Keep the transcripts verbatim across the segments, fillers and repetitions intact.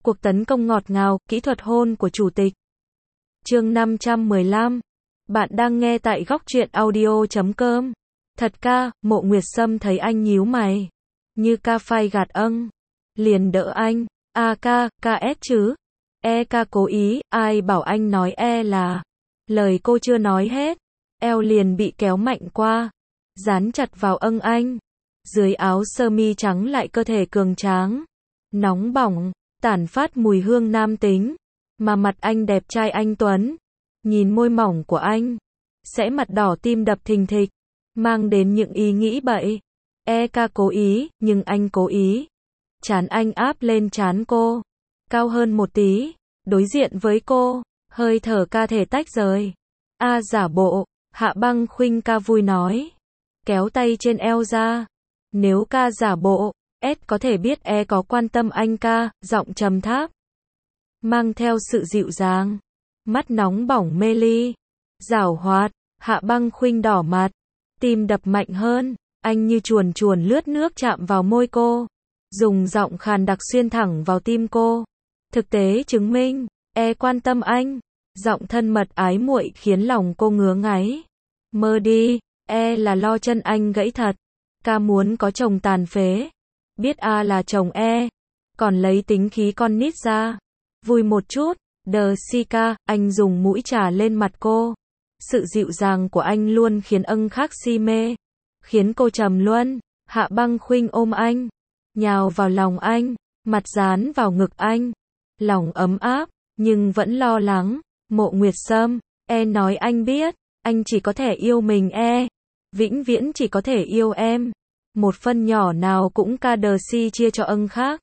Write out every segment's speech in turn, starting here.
Cuộc tấn công ngọt ngào, kỹ thuật hôn của chủ tịch. Chương năm trăm mười lăm. Bạn đang nghe tại góc truyện audio chấm com. Thật ca, Mộ Nguyệt Sâm thấy anh nhíu mày. Như ca phai gạt âng. Liền đỡ anh. A ca, ca ét chứ. E ca cố ý, ai bảo anh nói e là. Lời cô chưa nói hết. Eo liền bị kéo mạnh qua. Dán chặt vào âng anh. Dưới áo sơ mi trắng lại cơ thể cường tráng. Nóng bỏng, tản phát mùi hương nam tính. Mà mặt anh đẹp trai anh Tuấn. Nhìn môi mỏng của anh. Sẽ mặt đỏ tim đập thình thịch. Mang đến những ý nghĩ bậy. E ca cố ý, nhưng anh cố ý. Trán anh áp lên trán cô. Cao hơn một tí. Đối diện với cô. Hơi thở ca thể tách rời. A giả bộ. Hạ Băng Khuynh ca vui nói. Kéo tay trên eo ra. Nếu ca giả bộ, S có thể biết E có quan tâm anh ca, giọng trầm thấp. Mang theo sự dịu dàng. Mắt nóng bỏng mê ly. Giảo hoạt, Hạ Băng Khuynh đỏ mặt. Tim đập mạnh hơn, anh như chuồn chuồn lướt nước chạm vào môi cô. Dùng giọng khàn đặc xuyên thẳng vào tim cô. Thực tế chứng minh, E quan tâm anh. Giọng thân mật ái muội khiến lòng cô ngứa ngáy. Mơ đi, E là lo chân anh gãy thật. Ca muốn có chồng tàn phế. Biết A là chồng E. Còn lấy tính khí con nít ra. Vui một chút. Đờ si ca, anh dùng mũi trà lên mặt cô. Sự dịu dàng của anh luôn khiến âng khác si mê. Khiến cô trầm luân. Hạ Băng Khuynh ôm anh. Nhào vào lòng anh. Mặt dán vào ngực anh. Lòng ấm áp, nhưng vẫn lo lắng. Mộ Nguyệt Sâm, E nói anh biết. Anh chỉ có thể yêu mình E. Vĩnh viễn chỉ có thể yêu em. Một phân nhỏ nào cũng ca đờ si chia cho âng khác.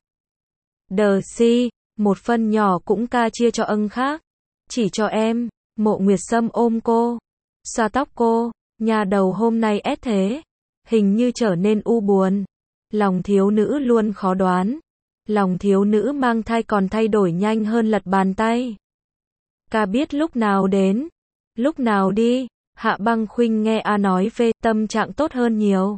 Đờ si, một phân nhỏ cũng ca chia cho âng khác. Chỉ cho em. Mộ Nguyệt Sâm ôm cô. Xoa tóc cô. Nhà đầu hôm nay ép thế. Hình như trở nên u buồn. Lòng thiếu nữ luôn khó đoán. Lòng thiếu nữ mang thai còn thay đổi nhanh hơn lật bàn tay. Ca biết lúc nào đến. Lúc nào đi. Hạ Băng Khuynh nghe A nói về tâm trạng tốt hơn nhiều.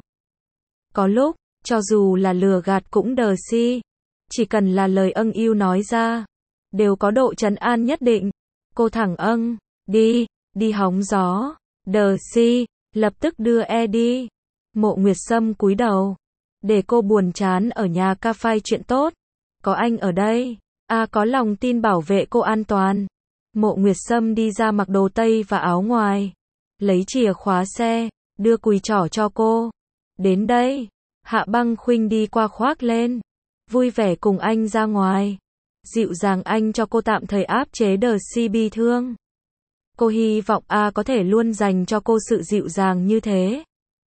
Có lúc, cho dù là lừa gạt cũng đờ si. Chỉ cần là lời âng yêu nói ra. Đều có độ trấn an nhất định. Cô thẳng âng. Đi, đi hóng gió. Đờ si, lập tức đưa E đi. Mộ Nguyệt Sâm cúi đầu. Để cô buồn chán ở nhà ca phai chuyện tốt. Có anh ở đây. A có lòng tin bảo vệ cô an toàn. Mộ Nguyệt Sâm đi ra mặc đồ tây và áo ngoài. Lấy chìa khóa xe. Đưa cùi trỏ cho cô. Đến đây. Hạ Băng Khuynh đi qua khoác lên. Vui vẻ cùng anh ra ngoài. Dịu dàng anh cho cô tạm thời áp chế đờ si bi thương. Cô hy vọng A có thể luôn dành cho cô sự dịu dàng như thế.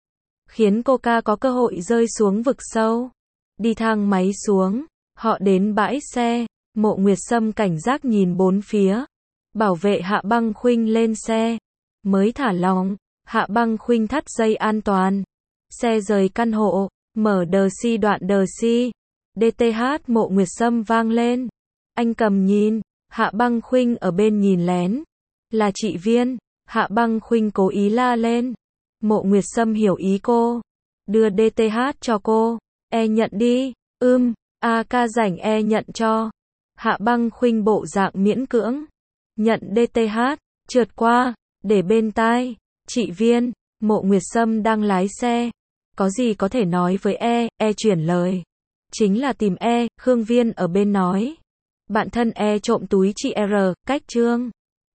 Khiến cô ca có cơ hội rơi xuống vực sâu. Đi thang máy xuống. Họ đến bãi xe. Mộ Nguyệt Sâm cảnh giác nhìn bốn phía. Bảo vệ Hạ Băng Khuynh lên xe. Mới thả lỏng. Hạ Băng Khuynh thắt dây an toàn. Xe rời căn hộ. Mở đờ si đoạn đờ si. đê tê hát Mộ Nguyệt Sâm vang lên. Anh cầm nhìn. Hạ Băng Khuynh ở bên nhìn lén. Là chị Viên. Hạ Băng Khuynh cố ý la lên. Mộ Nguyệt Sâm hiểu ý cô. Đưa đê tê hát cho cô. E nhận đi. Ưm. A ca rảnh E nhận cho. Hạ Băng Khuynh bộ dạng miễn cưỡng. Nhận đê tê hát. Trượt qua. Để bên tai. Chị Viên. Mộ Nguyệt Sâm đang lái xe. Có gì có thể nói với E. E chuyển lời. Chính là tìm E. Khương Viên ở bên nói. Bạn thân E trộm túi chị R. Cách trương.